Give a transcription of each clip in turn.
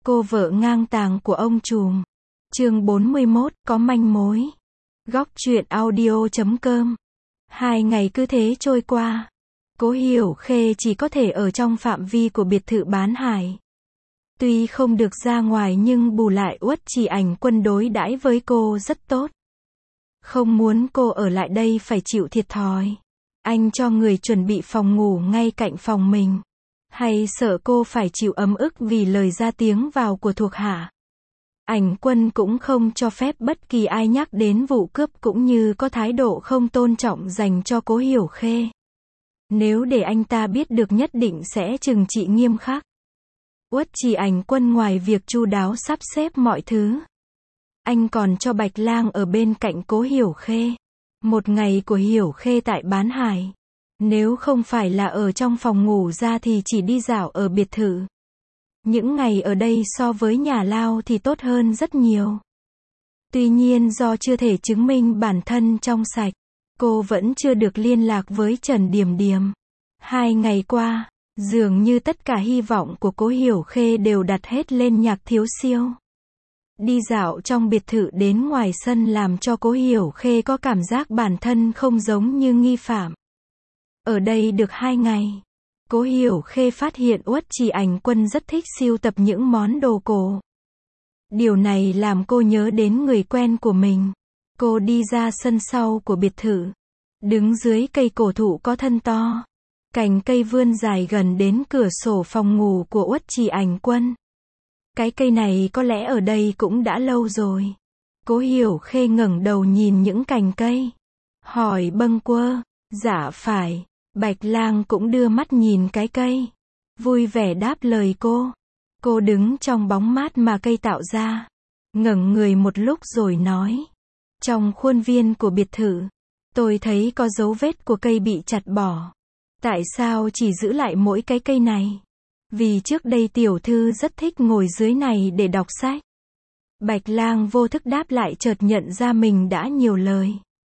Cô vợ ngang tàng của ông trùm. Chương 41, có manh mối. Góc truyện audio.com. 2 ngày cứ thế trôi qua. Cố Hiểu Khê chỉ có thể ở trong phạm vi của biệt thự Bán Hải. Tuy không được ra ngoài nhưng bù lại Uất Trì Ảnh Quân đối đãi với cô rất tốt. Không muốn cô ở lại đây phải chịu thiệt thòi. Anh cho người chuẩn bị phòng ngủ ngay cạnh phòng mình. Hay sợ cô phải chịu ấm ức vì lời ra tiếng vào của thuộc hạ. Ảnh Quân cũng không cho phép bất kỳ ai nhắc đến vụ cướp cũng như có thái độ không tôn trọng dành cho Cố Hiểu Khê. Nếu để anh ta biết được nhất định sẽ trừng trị nghiêm khắc. Uất Trì Ảnh Quân ngoài việc chu đáo sắp xếp mọi thứ, anh còn cho Bạch Lang ở bên cạnh Cố Hiểu Khê. Một ngày của Hiểu Khê tại Bán Hải, nếu không phải là ở trong phòng ngủ ra thì chỉ đi dạo ở biệt thự. Những ngày ở đây so với nhà lao thì tốt hơn rất nhiều. Tuy nhiên do chưa thể chứng minh bản thân trong sạch, cô vẫn chưa được liên lạc với Trần Điềm Điềm. 2 ngày qua, dường như tất cả hy vọng của Cố Hiểu Khê đều đặt hết lên Nhạc Thiếu Siêu. Đi dạo trong biệt thự đến ngoài sân làm cho Cố Hiểu Khê có cảm giác bản thân không giống như nghi phạm. Ở đây được 2 ngày, Cố Hiểu Khê phát hiện Uất Trì Ảnh Quân rất thích sưu tập những món đồ cổ. Điều này làm cô nhớ đến người quen của mình. Cô đi ra sân sau của biệt thự, đứng dưới cây cổ thụ có thân to. Cành cây vươn dài gần đến cửa sổ phòng ngủ của Uất Trì Ảnh Quân. Cái cây này có lẽ ở đây cũng đã lâu rồi. Cố Hiểu Khê ngẩng đầu nhìn những cành cây, hỏi bâng quơ, dạ phải. Bạch Lang cũng đưa mắt nhìn cái cây, vui vẻ đáp lời cô. Cô đứng trong bóng mát mà cây tạo ra, ngẩng người một lúc rồi nói. Trong khuôn viên của biệt thự, tôi thấy có dấu vết của cây bị chặt bỏ. Tại sao chỉ giữ lại mỗi cái cây này? Vì trước đây tiểu thư rất thích ngồi dưới này để đọc sách. Bạch Lang vô thức đáp lại chợt nhận ra mình đã nhiều lời.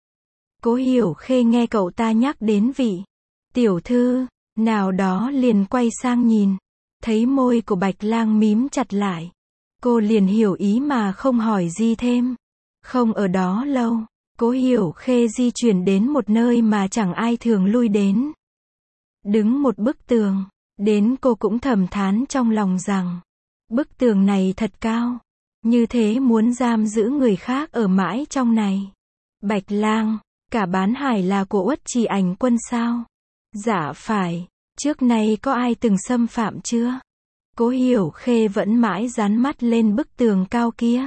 Cố Hiểu Khê nghe cậu ta nhắc đến vị tiểu thư nào đó liền quay sang nhìn, thấy môi của Bạch Lang mím chặt lại. Cô liền hiểu ý mà không hỏi gì thêm. Không ở đó lâu, Cố Hiểu Khê di chuyển đến một nơi mà chẳng ai thường lui đến. Đứng một bức tường, đến cô cũng thầm thán trong lòng rằng, bức tường này thật cao, như thế muốn giam giữ người khác ở mãi trong này. Bạch Lang, cả Bán Hải là của Uất Trì Ảnh Quân sao? Dạ phải, trước nay có ai từng xâm phạm chưa? Cố Hiểu Khê vẫn mãi dán mắt lên bức tường cao kia.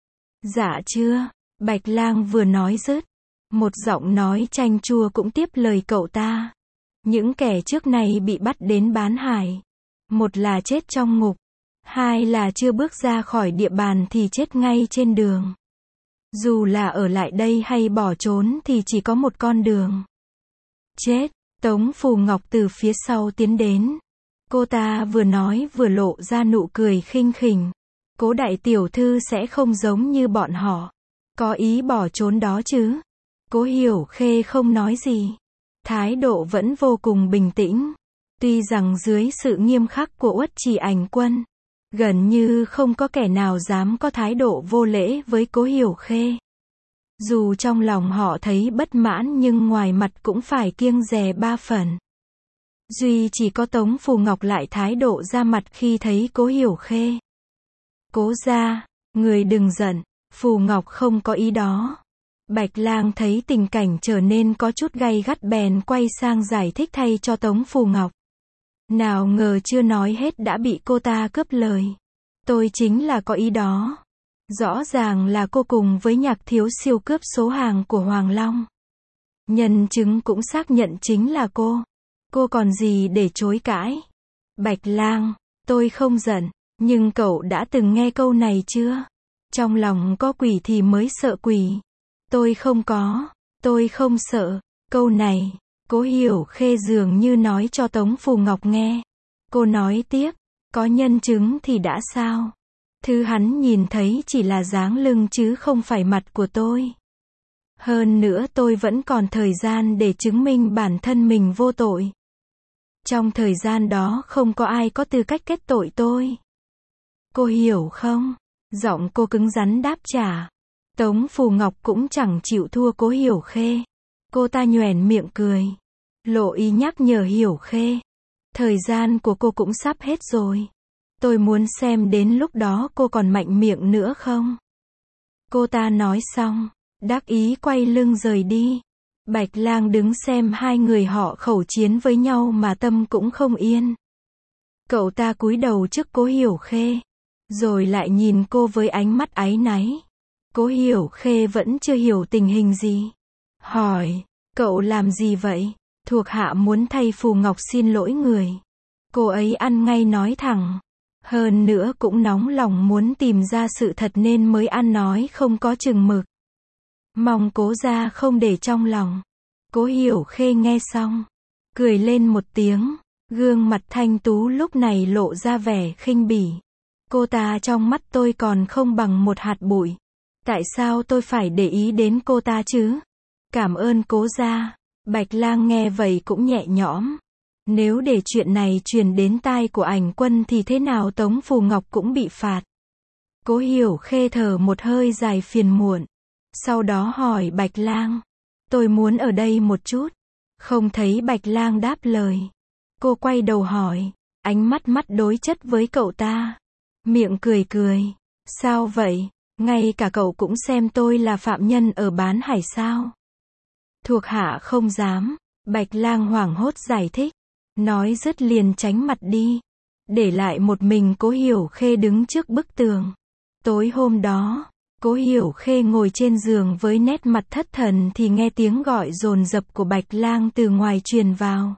Dạ chưa, Bạch Lang vừa nói dứt, một giọng nói chanh chua cũng tiếp lời cậu ta. Những kẻ trước này bị bắt đến Bán Hải, một là chết trong ngục, hai là chưa bước ra khỏi địa bàn thì chết ngay trên đường. Dù là ở lại đây hay bỏ trốn thì chỉ có một con đường chết. Tống Phù Ngọc từ phía sau tiến đến. Cô ta vừa nói vừa lộ ra nụ cười khinh khỉnh. Cố đại tiểu thư sẽ không giống như bọn họ, có ý bỏ trốn đó chứ? Cố Hiểu Khê không nói gì, thái độ vẫn vô cùng bình tĩnh. Tuy rằng dưới sự nghiêm khắc của Uất Trì Ảnh Quân, gần như không có kẻ nào dám có thái độ vô lễ với Cố Hiểu Khê. Dù trong lòng họ thấy bất mãn nhưng ngoài mặt cũng phải kiêng dè 3 phần. Duy chỉ có Tống Phù Ngọc lại thái độ ra mặt khi thấy Cố Hiểu Khê. Cố gia, người đừng giận, Phù Ngọc không có ý đó. Bạch Lang thấy tình cảnh trở nên có chút gay gắt bèn quay sang giải thích thay cho Tống Phù Ngọc. Nào ngờ chưa nói hết đã bị cô ta cướp lời. Tôi chính là có ý đó. Rõ ràng là cô cùng với Nhạc Thiếu Siêu cướp số hàng của Hoàng Long. Nhân chứng cũng xác nhận chính là cô. Cô còn gì để chối cãi? Bạch Lang, tôi không giận, nhưng cậu đã từng nghe câu này chưa? Trong lòng có quỷ thì mới sợ quỷ. Tôi không có, tôi không sợ. Câu này, Cố Hiểu Khê dường như nói cho Tống Phù Ngọc nghe. Cô nói tiếp, có nhân chứng thì đã sao? Thứ hắn nhìn thấy chỉ là dáng lưng chứ không phải mặt của tôi. Hơn nữa tôi vẫn còn thời gian để chứng minh bản thân mình vô tội. Trong thời gian đó không có ai có tư cách kết tội tôi. Cô hiểu không? Giọng cô cứng rắn đáp trả. Tống Phù Ngọc cũng chẳng chịu thua Cố Hiểu Khê. Cô ta nhoẻn miệng cười. Lộ ý nhắc nhở Hiểu Khê. Thời gian của cô cũng sắp hết rồi. Tôi muốn xem đến lúc đó cô còn mạnh miệng nữa không? Cô ta nói xong, đắc ý quay lưng rời đi. Bạch Lang đứng xem hai người họ khẩu chiến với nhau mà tâm cũng không yên. Cậu ta cúi đầu trước Cố Hiểu Khê, rồi lại nhìn cô với ánh mắt áy náy. Cố Hiểu Khê vẫn chưa hiểu tình hình gì. Hỏi, cậu làm gì vậy? Thuộc hạ muốn thay Phù Ngọc xin lỗi người. Cô ấy ăn ngay nói thẳng. Hơn nữa cũng nóng lòng muốn tìm ra sự thật nên mới ăn nói không có chừng mực. Mong Cố gia không để trong lòng. Cố Hiểu Khê nghe xong, cười lên một tiếng, gương mặt thanh tú lúc này lộ ra vẻ khinh bỉ. Cô ta trong mắt tôi còn không bằng một hạt bụi. Tại sao tôi phải để ý đến cô ta chứ? Cảm ơn Cố gia. Bạch Lang nghe vậy cũng nhẹ nhõm. Nếu để chuyện này truyền đến tai của Ảnh Quân thì thế nào Tống Phù Ngọc cũng bị phạt. Cố Hiểu Khê thở một hơi dài phiền muộn. Sau đó hỏi Bạch Lang. Tôi muốn ở đây một chút. Không thấy Bạch Lang đáp lời. Cô quay đầu hỏi. Ánh mắt đối chất với cậu ta. Miệng cười cười. Sao vậy? Ngay cả cậu cũng xem tôi là phạm nhân ở Bán Hải sao? Thuộc hạ không dám. Bạch Lang hoảng hốt giải thích. Nói dứt liền tránh mặt đi. Để lại một mình Cố Hiểu Khê đứng trước bức tường. Tối hôm đó, Cố Hiểu Khê ngồi trên giường với nét mặt thất thần thì nghe tiếng gọi dồn dập của Bạch Lang từ ngoài truyền vào.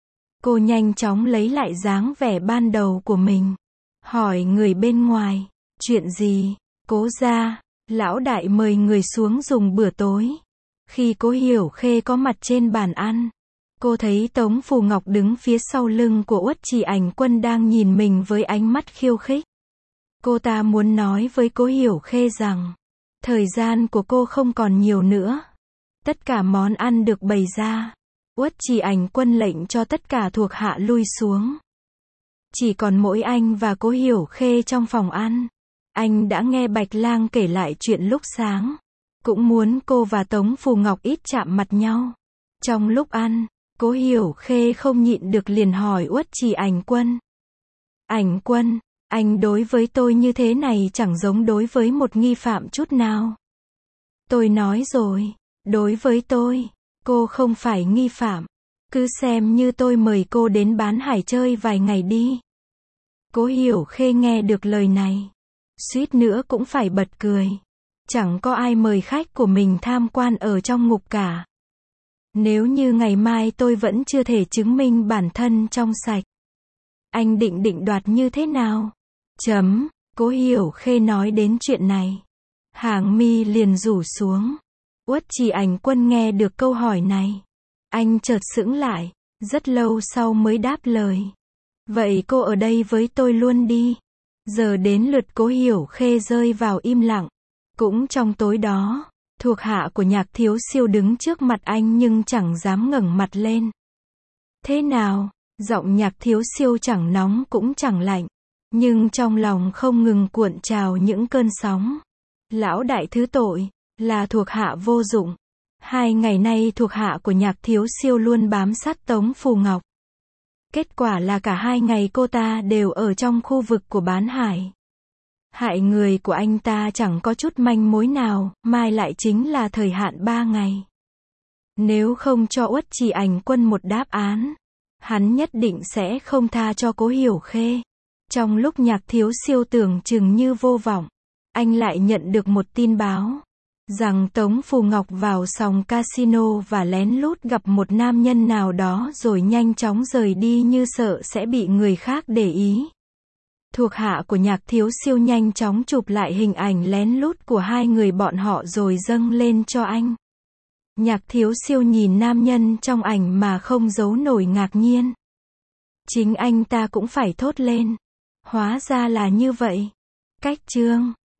Cô nhanh chóng lấy lại dáng vẻ ban đầu của mình. Hỏi người bên ngoài, chuyện gì? Cố gia, lão đại mời người xuống dùng bữa tối. Khi Cố Hiểu Khê có mặt trên bàn ăn, cô thấy Tống Phù Ngọc đứng phía sau lưng của Uất Trì Ảnh Quân đang nhìn mình với ánh mắt khiêu khích. Cô ta muốn nói với Cố Hiểu Khê rằng, thời gian của cô không còn nhiều nữa. Tất cả món ăn được bày ra. Uất Trì Ảnh Quân lệnh cho tất cả thuộc hạ lui xuống. Chỉ còn mỗi anh và Cố Hiểu Khê trong phòng ăn. Anh đã nghe Bạch Lang kể lại chuyện lúc sáng. Cũng muốn cô và Tống Phù Ngọc ít chạm mặt nhau. Trong lúc ăn, Cố Hiểu Khê không nhịn được liền hỏi Uất Trì Ảnh Quân. Ảnh Quân, anh đối với tôi như thế này chẳng giống đối với một nghi phạm chút nào. Tôi nói rồi, đối với tôi, cô không phải nghi phạm. Cứ xem như tôi mời cô đến Bán Hải chơi vài ngày đi. Cố Hiểu Khê nghe được lời này, suýt nữa cũng phải bật cười. Chẳng có ai mời khách của mình tham quan ở trong ngục cả. Nếu như ngày mai tôi vẫn chưa thể chứng minh bản thân trong sạch, anh định đoạt như thế nào? Cố Hiểu Khê nói đến chuyện này, hàng mi liền rủ xuống. Uất Trì Ảnh Quân nghe được câu hỏi này, anh chợt sững lại, rất lâu sau mới đáp lời. Vậy cô ở đây với tôi luôn đi. Giờ đến lượt Cố Hiểu Khê rơi vào im lặng. Cũng trong tối đó, thuộc hạ của Nhạc Thiếu Siêu đứng trước mặt anh nhưng chẳng dám ngẩng mặt lên. Thế nào? Giọng Nhạc Thiếu Siêu chẳng nóng cũng chẳng lạnh, nhưng trong lòng không ngừng cuộn trào những cơn sóng. Lão đại thứ tội, là thuộc hạ vô dụng. 2 ngày nay thuộc hạ của Nhạc Thiếu Siêu luôn bám sát Tống Phù Ngọc. Kết quả là cả 2 ngày cô ta đều ở trong khu vực của Bán Hải. Hại người của anh ta chẳng có chút manh mối nào, mai lại chính là thời hạn 3 ngày. Nếu không cho Uất Trì Ảnh Quân một đáp án, hắn nhất định sẽ không tha cho Cố Hiểu Khê. Trong lúc Nhạc Thiếu Siêu tưởng chừng như vô vọng, anh lại nhận được một tin báo rằng Tống Phù Ngọc vào sòng casino và lén lút gặp một nam nhân nào đó rồi nhanh chóng rời đi như sợ sẽ bị người khác để ý. Thuộc hạ của Nhạc Thiếu Siêu nhanh chóng chụp lại hình ảnh lén lút của 2 người bọn họ rồi dâng lên cho anh. Nhạc Thiếu Siêu nhìn nam nhân trong ảnh mà không giấu nổi ngạc nhiên. Chính anh ta cũng phải thốt lên. Hóa ra là như vậy. Cách chương